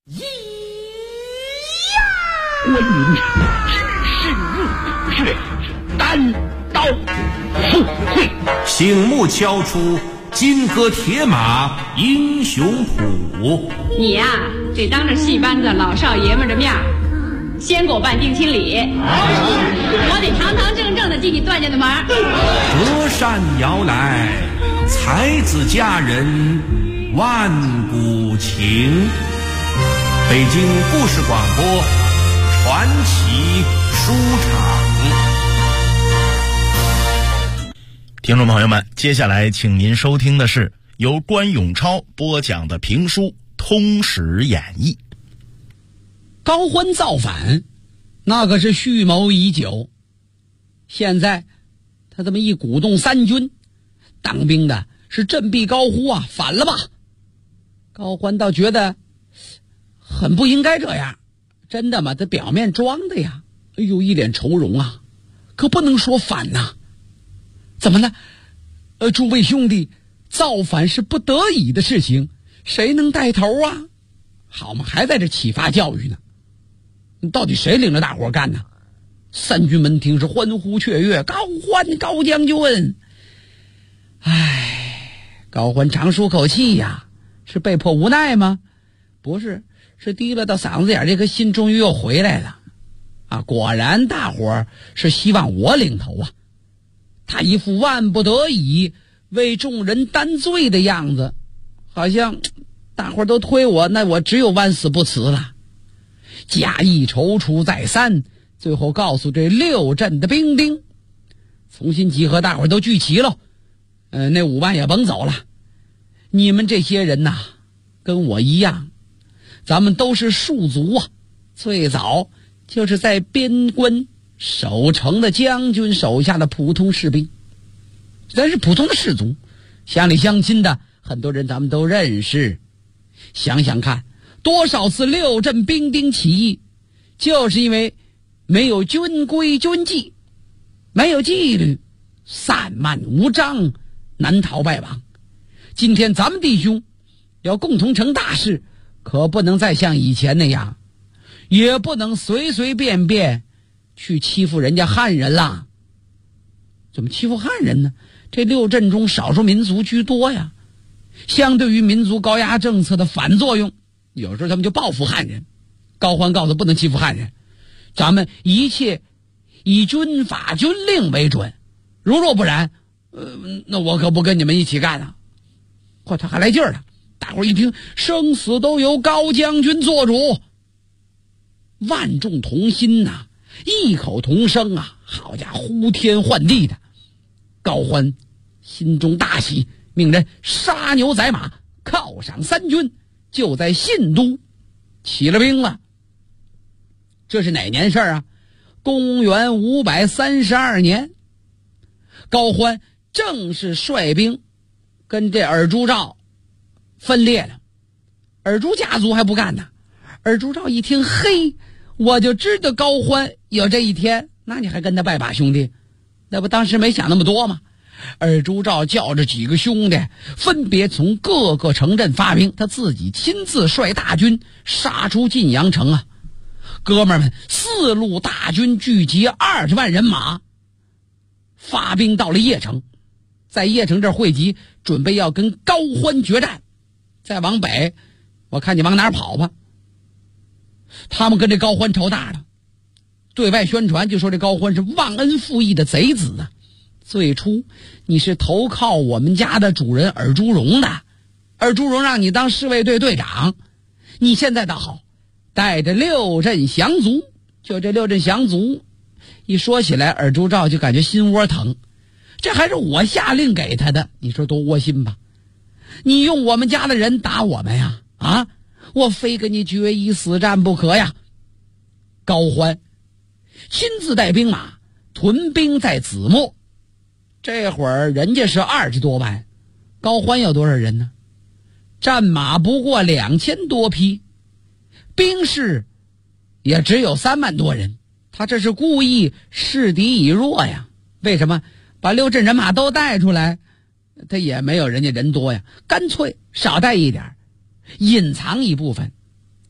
关云只身入血，单刀赴会， 醒目敲出金戈铁马英雄谱。 你呀，得当着戏班子老少爷们的面先给我办定亲礼，我得堂堂正正的进你段家的门。 隔山摇来，才子佳人万古情。北京故事广播传奇书场。 听众朋友们，接下来请您收听的是由关永超播讲的评书《通史演义》。 高欢造反，那可是蓄谋已久。现在他这么一鼓动三军，当兵的是振臂高呼啊，反了吧！高欢倒觉得很不应该这样。真的吗？他表面装的呀。哎呦，一脸愁容啊，可不能说反呐。怎么了？诸位兄弟，造反是不得已的事情，谁能带头啊？好嘛，还在这启发教育呢。到底谁领着大伙干呢？三军门庭是欢呼雀跃，高欢高将军。高欢长舒口气呀，是被迫无奈吗？不是，是提了到嗓子眼，这颗心终于又回来了啊！果然大伙儿是希望我领头啊。他一副万不得已为众人担罪的样子，好像大伙儿都推我，那我只有万死不辞了。假意踌躇再三，最后告诉这六镇的兵丁重新集合，大伙儿都聚齐了。那5万也甭走了，你们这些人呐，跟我一样，咱们都是戍卒啊，最早就是在边关守城的将军手下的普通士兵，咱是普通的士卒，乡里乡亲的很多人咱们都认识。想想看，多少次六镇兵丁起义，就是因为没有军规军纪，没有纪律，散漫无章，难逃败亡。今天咱们弟兄要共同成大事，可不能再像以前那样，也不能随随便便去欺负人家汉人啦。怎么欺负汉人呢？这六镇中少数民族居多呀，相对于民族高压政策的反作用，有时候他们就报复汉人。高欢告诉不能欺负汉人，咱们一切以军法军令为准，如若不然，那我可不跟你们一起干啊！嚯，他还来劲儿了。大伙儿一听，生死都由高将军做主，万众同心呐，异口同声啊！好家伙，呼天唤地的。高欢心中大喜，命人杀牛宰马，犒赏三军，就在信都起了兵了。这是哪年事啊？公元532年，高欢正式率兵跟这尔朱兆分裂了。尔朱家族还不干呢。尔朱兆一听，嘿，我就知道高欢有这一天，那你还跟他拜把兄弟？那不当时没想那么多吗？尔朱兆叫着几个兄弟，分别从各个城镇发兵，他自己亲自率大军杀出晋阳城啊！哥们儿们4路大军聚集20万人马，发兵到了邺城，在邺城这儿汇集，准备要跟高欢决战。再往北，我看你往哪儿跑吧。他们跟这高欢仇大了，对外宣传就说这高欢是忘恩负义的贼子啊！最初你是投靠我们家的主人尔朱荣的，尔朱荣让你当侍卫队队长，你现在倒好，带着六镇降卒。就这六镇降卒一说起来，尔朱兆就感觉心窝疼，这还是我下令给他的，你说多窝心吧？你用我们家的人打我们呀？啊，我非跟你决一死战不可呀！高欢亲自带兵马屯兵在子墨，这会儿人家是20多万，高欢有多少人呢？战马不过2000多匹，兵士也只有3万多人。他这是故意示敌以弱呀。为什么？把六镇人马都带出来，他也没有人家人多呀，干脆少带一点，隐藏一部分。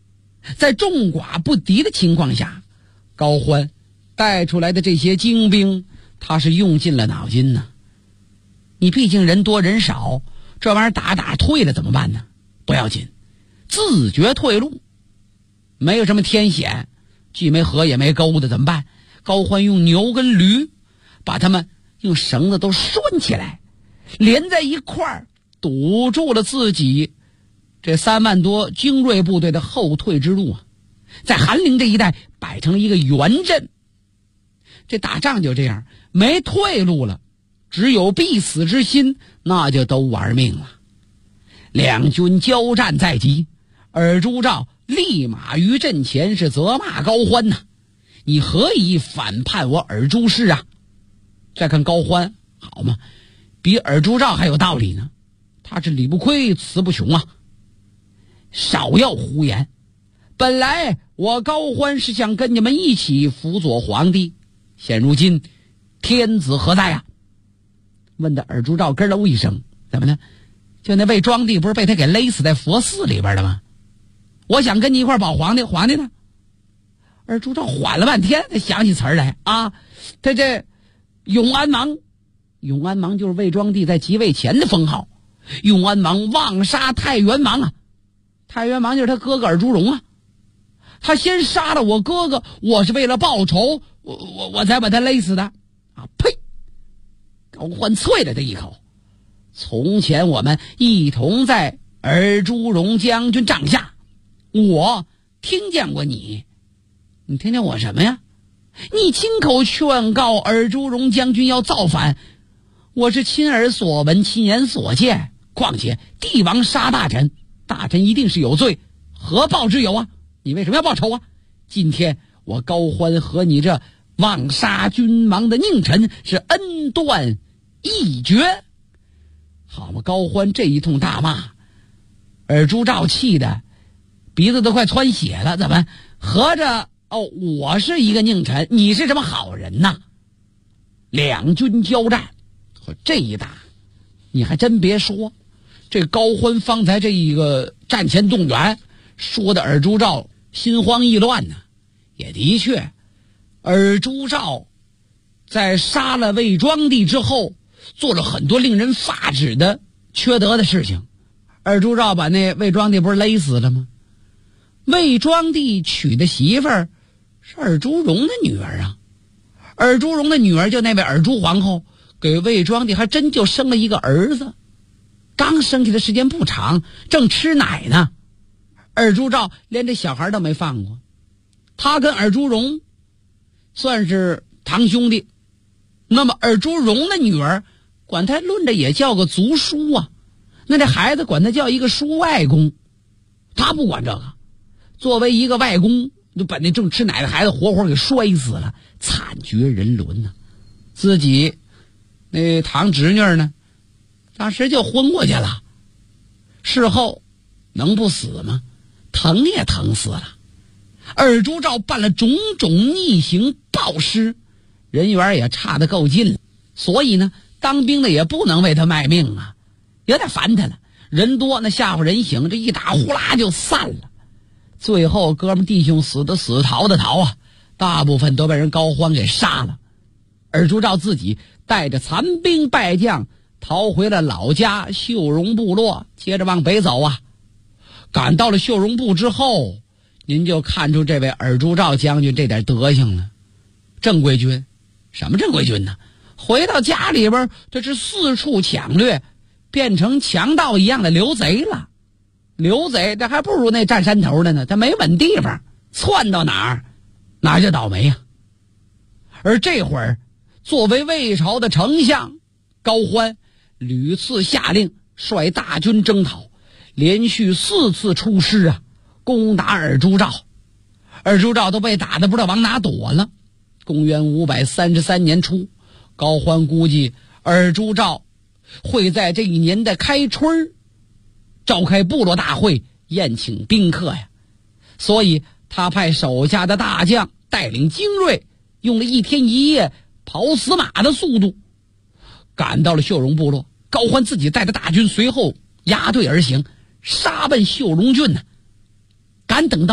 在众寡不敌的情况下，高欢带出来的这些精兵，他是用尽了脑筋呢。你毕竟人多人少，这玩意儿打退了怎么办呢？不要紧，自觉退路。没有什么天险，既没河也没沟的怎么办？高欢用牛跟驴把他们用绳子都拴起来，连在一块儿，堵住了自己这3万多精锐部队的后退之路啊！在韩陵这一带摆成了一个圆阵。这打仗就这样，没退路了，只有必死之心，那就都玩命了。两军交战在即，尔朱兆立马于阵前是责骂高欢呐：“你何以反叛我尔朱氏啊？”再看高欢，好嘛，比尔朱兆还有道理呢。他是理不亏，词不穷啊。少要胡言，本来我高欢是想跟你们一起辅佐皇帝，现如今天子何在啊？问的尔朱兆咯喽一声，怎么呢？就那魏庄帝不是被他给勒死在佛寺里边了吗？我想跟你一块保皇帝，皇帝呢？尔朱兆缓了半天才想起词儿来啊，他这永安王，永安王就是魏庄帝在即位前的封号，永安王妄杀太原王啊，太原王就是他哥哥尔朱荣啊，他先杀了我哥哥，我是为了报仇，我才把他勒死的啊！呸！高欢啐了他一口。从前我们一同在尔朱荣将军帐下，我听见过你听见我什么呀？你亲口劝告尔朱荣将军要造反，我是亲耳所闻，亲眼所见。况且帝王杀大臣，大臣一定是有罪，何报之有啊？你为什么要报仇啊？今天我高欢和你这妄杀君王的佞臣是恩断义绝。好嘛，高欢这一通大骂，尔朱兆气的鼻子都快窜血了。怎么合着我是一个佞臣，你是什么好人呐？两军交战，这一打你还真别说，这高欢方才这一个战前动员说的尔朱兆心慌意乱呢。也的确，尔朱兆在杀了魏庄帝之后做了很多令人发指的缺德的事情。尔朱兆把那魏庄帝不是勒死了吗？魏庄帝娶的媳妇儿是尔朱荣的女儿啊，尔朱荣的女儿就那位尔朱皇后，给魏庄帝还真就生了一个儿子，刚生下的时间不长，正吃奶呢。尔朱兆连这小孩都没放过，他跟尔朱荣算是堂兄弟，那么尔朱荣的女儿管他论着也叫个族叔啊，那这孩子管他叫一个叔外公，他不管这个，作为一个外公就把那正吃奶的孩子活活给摔死了，惨绝人伦呢。自己那堂侄女呢，当时就昏过去了，事后能不死吗？疼也疼死了。尔朱兆办了种种逆行暴尸，人缘也差得够劲了，所以呢，当兵的也不能为他卖命啊，有点烦他了。人多那吓唬人醒，这一打呼啦就散了。最后哥们弟兄死的死，逃的逃啊，大部分都被人高欢给杀了。尔朱兆自己带着残兵败将逃回了老家秀荣部落，接着往北走啊。赶到了秀荣部之后，您就看出这位尔朱兆将军这点德行了。正规军，什么正规军呢？回到家里边，这是四处抢掠，变成强盗一样的流贼了。流贼这还不如那占山头的呢，他没稳地方，窜到哪儿哪儿就倒霉呀。而这会儿，作为魏朝的丞相高欢屡次下令率大军征讨，连续4次出师啊，攻打尔朱兆。尔朱兆都被打得不知道往哪躲了。公元533年初，高欢估计尔朱兆会在这一年的开春召开部落大会，宴请宾客呀，所以他派手下的大将带领精锐，用了1天1夜跑死马的速度赶到了秀荣部落。高欢自己带着大军随后压队而行，杀奔秀荣郡呢。赶等到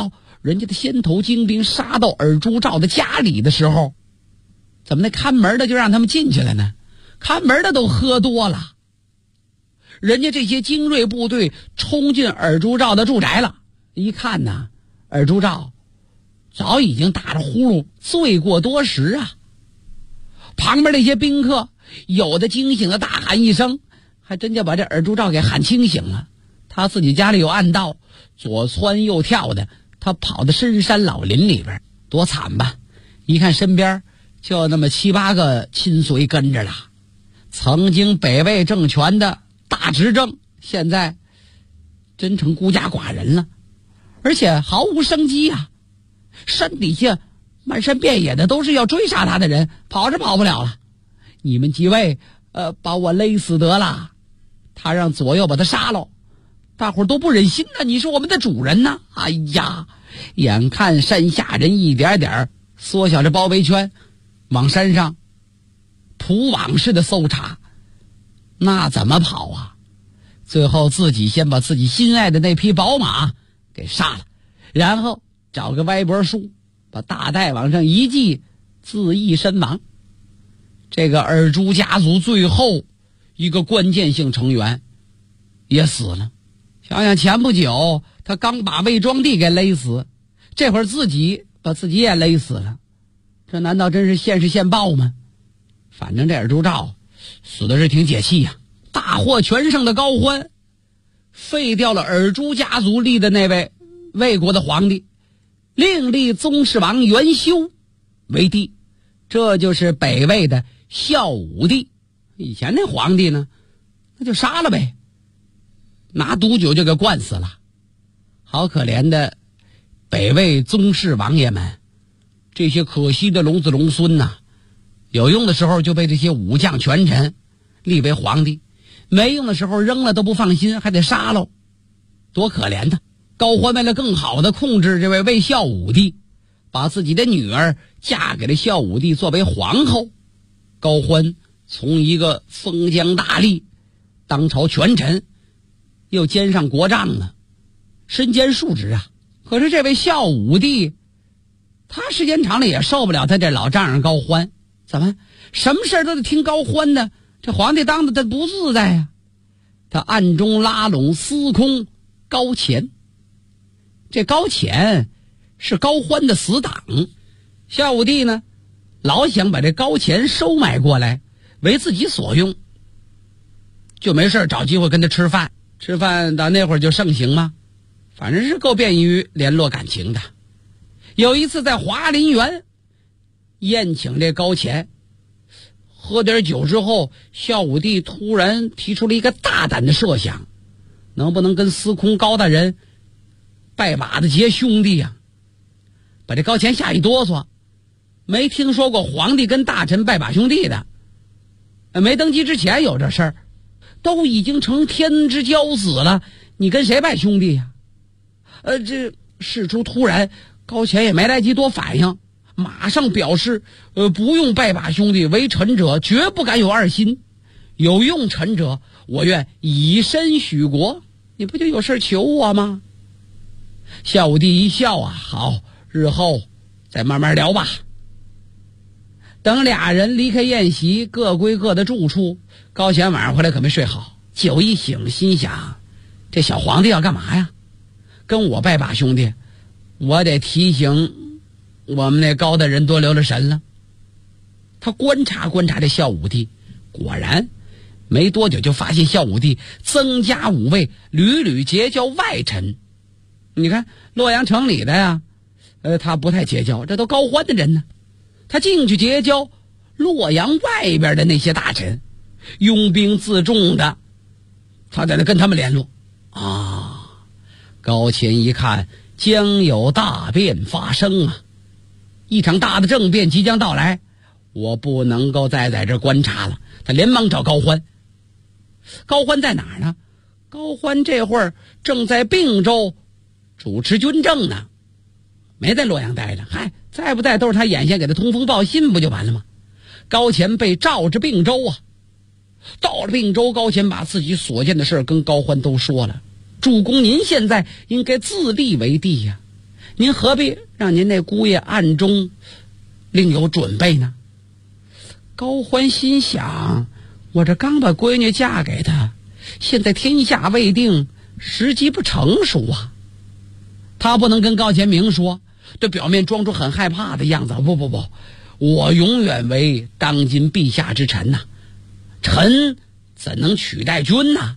人家的先头精兵杀到尔朱兆的家里的时候，怎么那看门的就让他们进去了呢？看门的都喝多了。人家这些精锐部队冲进尔朱兆的住宅了，一看呢，尔朱兆早已经打着呼噜醉过多时啊。旁边那些宾客有的惊醒的大喊一声，还真就把这尔朱兆给喊清醒了。他自己家里有暗道，左窜右跳的，他跑到深山老林里边，多惨吧。一看身边就那么7、8个亲随跟着了，曾经北魏政权的大执政，现在真成孤家寡人了，而且毫无生机啊。山底下漫山遍野的都是要追杀他的人，跑是跑不了了。你们几位把我勒死得了，他让左右把他杀了，大伙都不忍心呢。你是我们的主人呢。哎呀，眼看山下人一点点缩小着包围圈，往山上铺网似的搜查，那怎么跑啊？最后自己先把自己心爱的那匹宝马给杀了，然后找个歪脖树把大带往上一系，自缢身亡。这个尔朱家族最后一个关键性成员也死了。想想前不久他刚把魏庄帝给勒死，这会儿自己把自己也勒死了，这难道真是现世现报吗？反正这尔朱兆死的是挺解气呀。大获全胜的高欢废掉了尔朱家族立的那位魏国的皇帝，另立宗室王元修为帝，这就是北魏的孝武帝。以前那皇帝呢，那就杀了呗，拿毒酒就给灌死了。好可怜的北魏宗室王爷们，这些可惜的龙子龙孙呐，有用的时候就被这些武将权臣立为皇帝，没用的时候扔了都不放心，还得杀喽，多可怜的。高欢为了更好的控制这位魏孝武帝，把自己的女儿嫁给了孝武帝作为皇后。高欢从一个封疆大吏，当朝权臣，又兼上国丈了，身兼数职啊。可是这位孝武帝，他时间长了也受不了他这老丈人高欢，怎么什么事都得听高欢的，这皇帝当的他不自在呀。他暗中拉拢司空高乾，这高乾是高欢的死党。孝武帝呢，老想把这高乾收买过来为自己所用，就没事找机会跟他吃饭。吃饭到那会儿就盛行吗？反正是够便于联络感情的。有一次在华林园宴请这高乾，喝点酒之后，孝武帝突然提出了一个大胆的设想，能不能跟司空高大人拜把子结兄弟呀？把这高乾吓一哆嗦，没听说过皇帝跟大臣拜把兄弟的，没登基之前有这事儿，都已经成天之骄子了，你跟谁拜兄弟呀？这事出突然，高乾也没来及多反应，马上表示不用拜把兄弟，为臣者绝不敢有二心，有用臣者我愿以身许国。你不就有事求我吗？孝武帝一笑啊，好，日后再慢慢聊吧。等俩人离开宴席，各归各的住处，高乾晚上回来可没睡好，酒一醒，心想这小皇帝要干嘛呀？跟我拜把兄弟，我得提醒我们那高大人多留了神了。他观察观察这孝武帝，果然没多久就发现孝武帝增加武卫，屡屡结交外臣。你看洛阳城里的呀，他不太结交，这都高欢的人呢。他进去结交洛阳外边的那些大臣，拥兵自重的，他在那跟他们联络啊。高乾一看将有大变发生啊，一场大的政变即将到来，我不能够再在这观察了。他连忙找高欢。高欢在哪儿呢？高欢这会儿正在并州主持军政呢，没在洛阳待着。嗨，在不在都是他眼线给他通风报信不就完了吗？高乾被召至并州啊。到了并州，高乾把自己所见的事跟高欢都说了。主公您现在应该自立为帝呀， 您何必让您那姑爷暗中另有准备呢？高欢心想，我这刚把闺女嫁给他，现在天下未定，时机不成熟啊。他不能跟高乾明说，这表面装出很害怕的样子。不，我永远为当今陛下之臣呐，臣怎能取代君呐？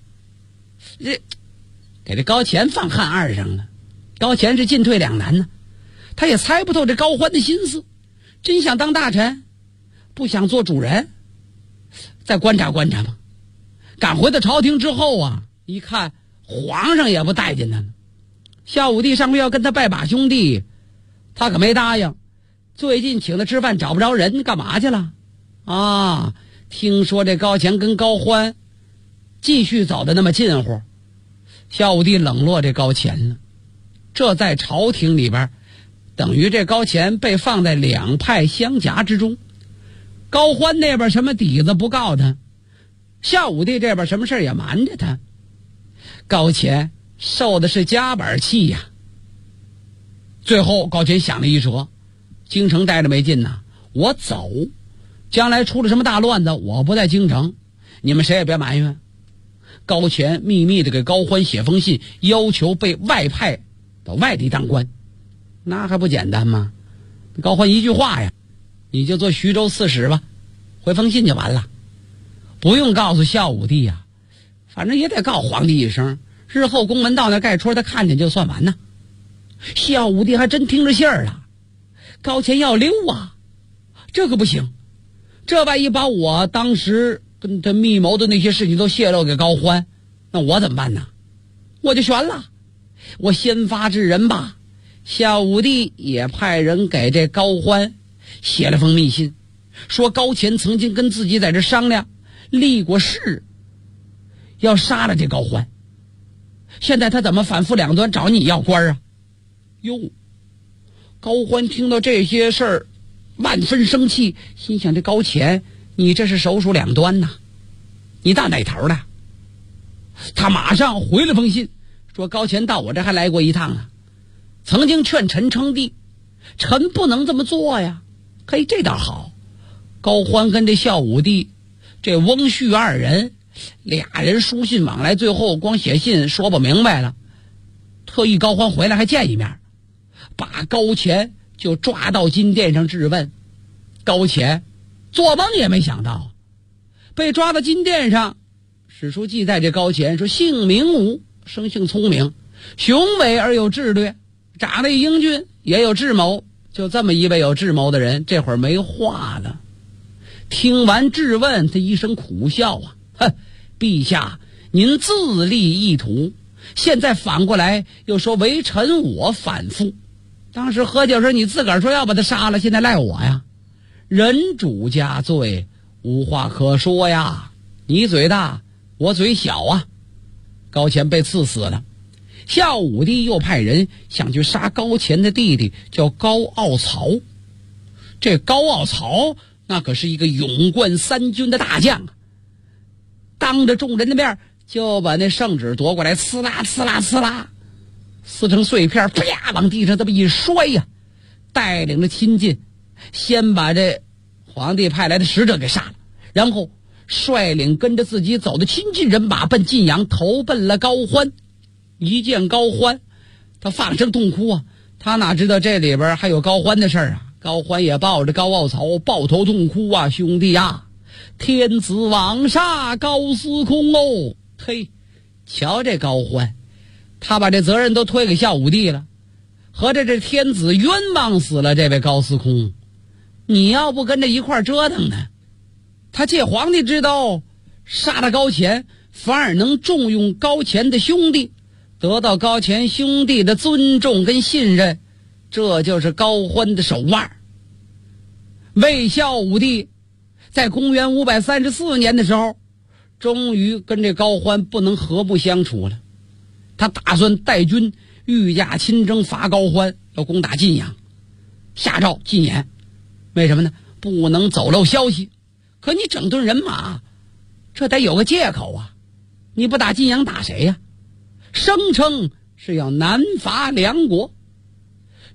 给这高乾放汉二上了。高乾是进退两难呢，他也猜不透这高欢的心思，真想当大臣，不想做主人。再观察观察吧。赶回到朝廷之后啊，一看皇上也不待见他了。孝武帝上回要跟他拜把兄弟，他可没答应。最近请他吃饭找不着人，干嘛去了？啊，听说这高乾跟高欢继续走的那么近乎，孝武帝冷落这高乾了。这在朝廷里边，等于这高乾被放在两派相夹之中。高欢那边什么底子不告他，孝武帝这边什么事也瞒着他。高乾受的是夹板气呀。最后高乾想了一辙，京城待着没劲呐，我走，将来出了什么大乱子，我不在京城，你们谁也别埋怨。高乾秘密的给高欢写封信，要求被外派到外地当官，那还不简单吗？高欢一句话呀，你就做徐州刺史吧，回封信就完了，不用告诉孝武帝呀，反正也得告皇帝一声，日后宫门到那盖戳他看见就算完呢。孝武帝还真听着信儿了，高乾要溜啊，这可不行，这万一把我当时跟他密谋的那些事情都泄露给高欢，那我怎么办呢？我就悬了，我先发制人吧。孝武帝也派人给这高欢写了封密信，说高乾曾经跟自己在这商量，立过誓要杀了这高欢，现在他怎么反复两端找你要官啊？哟，高欢听到这些事儿万分生气，心想这高乾你这是手鼠两端呐，你打哪头的？他马上回了封信，说高乾到我这还来过一趟啊，曾经劝臣称帝，臣不能这么做呀。嘿，这倒好，高欢跟这孝武帝这翁婿二人，俩人书信往来，最后光写信说不明白了，特意高欢回来还见一面，把高乾就抓到金殿上质问。高乾做梦也没想到，被抓到金殿上，史书记载这高乾说姓名武，生性聪明，雄伟而有智略，长得英俊，也有智谋。就这么一位有智谋的人，这会儿没话了。听完质问，他一声苦笑啊，哼，陛下您自立意图，现在反过来又说为臣我反复。当时喝酒时你自个儿说要把他杀了，现在赖我呀，人主家罪，无话可说呀，你嘴大我嘴小啊。高乾被赐死了，孝武帝又派人想去杀高乾的弟弟，叫高傲曹。这高傲曹那可是一个勇冠三军的大将，当着众人的面就把那圣旨夺过来，呲啦呲啦呲啦撕成碎片，啪往地上这么一摔呀，带领着亲近先把这皇帝派来的使者给杀了，然后率领跟着自己走的亲近人马奔晋阳，投奔了高欢。一见高欢，他放声痛哭啊，他哪知道这里边还有高欢的事儿啊。高欢也抱着高傲曹抱头痛哭啊，兄弟啊，天子枉杀高司空哦。嘿，瞧这高欢，他把这责任都推给孝武帝了，合着这天子冤枉死了这位高司空，你要不跟着一块折腾呢？他借皇帝之刀杀了高乾，反而能重用高乾的兄弟，得到高乾兄弟的尊重跟信任，这就是高欢的手腕。魏孝武帝在公元534年的时候，终于跟这高欢不能和睦相处了，他打算带军御驾亲征伐高欢，要攻打晋阳，下诏禁言。为什么呢？不能走漏消息。可你整顿人马，这得有个借口啊，你不打晋阳打谁呀？声称是要南伐梁国。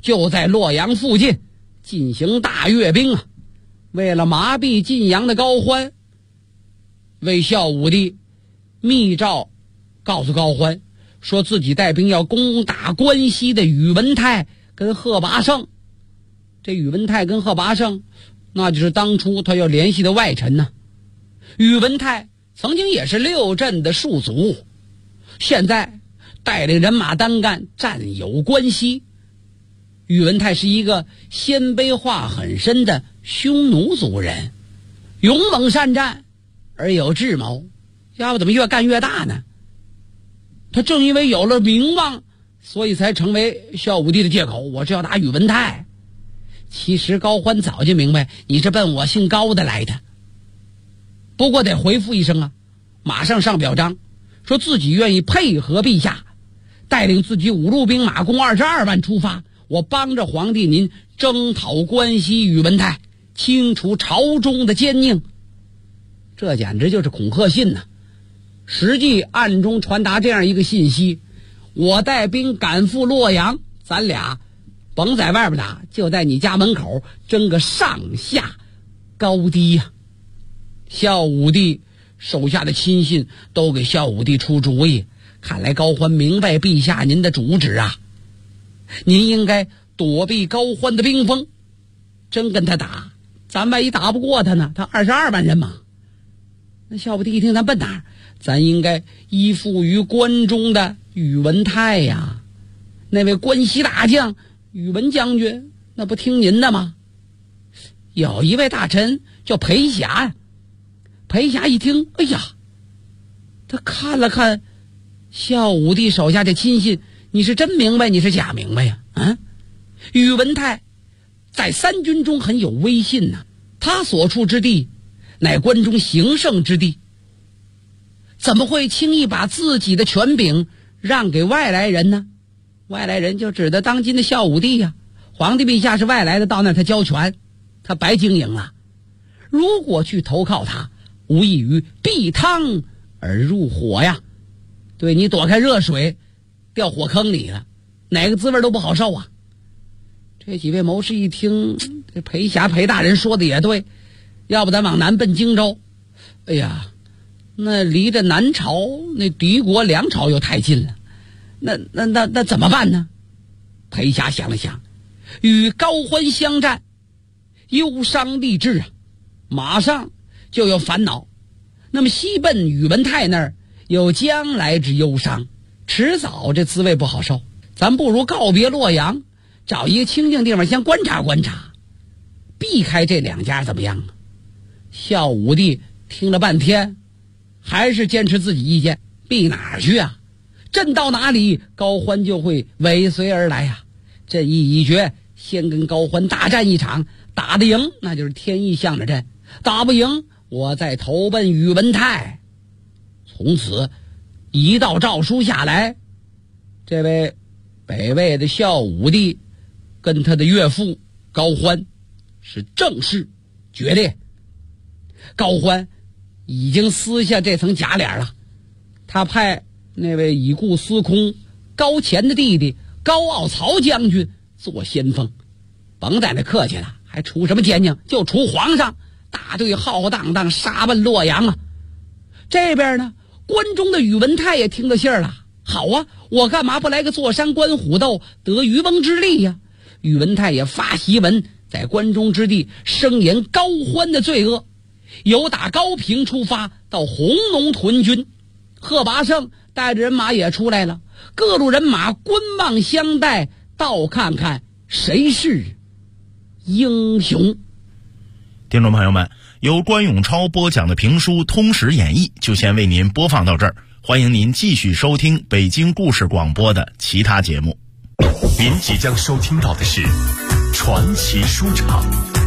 就在洛阳附近进行大阅兵啊。为了麻痹晋阳的高欢，魏孝武帝密诏告诉高欢，说自己带兵要攻打关西的宇文泰跟贺拔胜。这宇文泰跟贺拔胜，那就是当初他要联系的外臣呢。宇文泰曾经也是六镇的戍卒，现在带领人马单干占有关西。宇文泰是一个鲜卑化很深的匈奴族人，勇猛善战而有智谋，要不怎么越干越大呢？他正因为有了名望，所以才成为孝武帝的借口，我是要打宇文泰。其实高欢早就明白，你是奔我姓高的来的，不过得回复一声啊，马上上表彰，说自己愿意配合陛下，带领自己5路兵马共22万出发，我帮着皇帝您征讨关西宇文泰，清除朝中的奸佞。这简直就是恐吓信呐！实际暗中传达这样一个信息，我带兵赶赴洛阳，咱俩甭在外边打，就在你家门口争个上下高低呀。孝武帝手下的亲信都给孝武帝出主意，看来高欢明白陛下您的主旨啊，您应该躲避高欢的兵锋，真跟他打，咱万一打不过他呢？他22万人马。那孝武帝一听，咱奔哪儿？咱应该依附于关中的宇文泰呀，那位关西大将宇文将军，那不听您的吗？有一位大臣叫裴霞，裴霞一听，哎呀，他看了看孝武帝手下这亲信，你是真明白，你是假明白呀？啊，宇文泰在三军中很有威信呐，他所处之地乃关中行胜之地，怎么会轻易把自己的权柄让给外来人呢？外来人就指的当今的孝武帝呀，皇帝陛下是外来的，到那他交权，他白经营了。如果去投靠他，无异于避汤而入火呀，对你躲开热水，掉火坑里了，哪个滋味都不好受啊。这几位谋士一听，这裴霞裴大人说的也对，要不咱往南奔荆州。哎呀，那离着南朝那敌国梁朝又太近了，那怎么办呢？裴霞想了想，与高欢相战，忧伤立志啊，马上就有烦恼。那么西奔宇文泰那儿有将来之忧伤，迟早这滋味不好受。咱不如告别洛阳，找一个清静地方先观察观察，避开这两家怎么样啊？孝武帝听了半天，还是坚持自己意见，避哪儿去啊？朕到哪里，高欢就会尾随而来啊。朕意已决，先跟高欢大战一场，打得赢那就是天意向着朕，打不赢我再投奔宇文泰。从此一道诏书下来，这位北魏的孝武帝跟他的岳父高欢是正式决裂。高欢已经撕下这层假脸了，他派那位已故司空高乾的弟弟高傲曹将军做先锋，甭在那客气了，还除什么奸佞，就除皇上，大队浩荡荡杀奔洛阳啊。这边呢，关中的宇文泰也听到信儿了，好啊，我干嘛不来个坐山观虎斗，得渔翁之利呀？宇文泰也发檄文，在关中之地声言高欢的罪恶，由打高平出发到弘农屯军。贺拔胜带着人马也出来了，各路人马观望相待，倒看看谁是英雄。 听众朋友们，由关永超播讲的评书《通史演义》就先为您播放到这儿，欢迎您继续收听北京故事广播的其他节目。 您即将收听到的是传奇书场。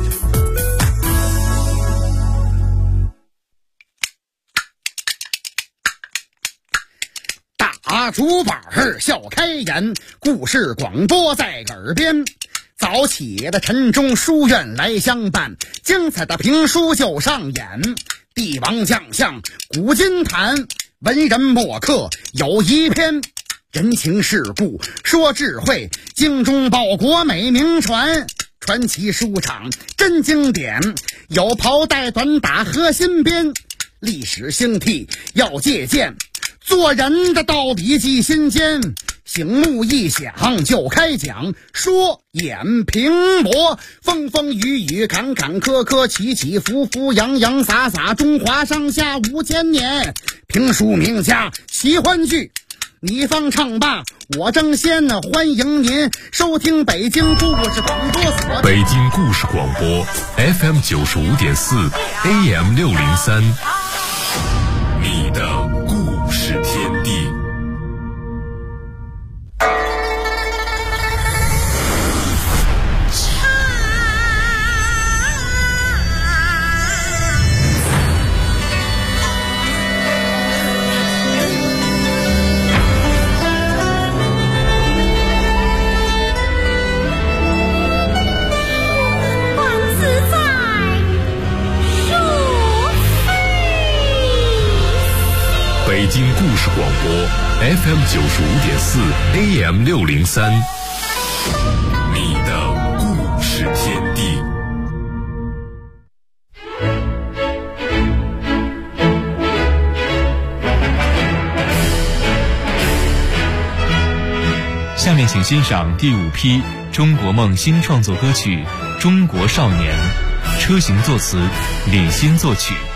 大竹板笑开眼，故事广播在耳边。早起的晨钟书院来相伴，精彩的评书就上演。帝王将相古今谈，文人墨客有一篇。 人情世故说智慧，精忠报国美名传。传奇书场真经典，有袍带短打和新编，历史兴替要借鉴，做人的道理记心间。醒目一响就开讲，说演评驳，风风雨雨坎坎坷坷，起起伏伏洋洋洒洒，中华上下5000年。评书名家喜欢剧，你方唱罢我争先呢，欢迎您收听北京故事广播所。 北京故事广播 FM 95.4 AM 603，你的故事天地。北京故事广播 FM 95.4 AM 603，你的故事天地。 下面请欣赏第5批中国梦新创作歌曲《中国少年》，车行作词，李欣作曲。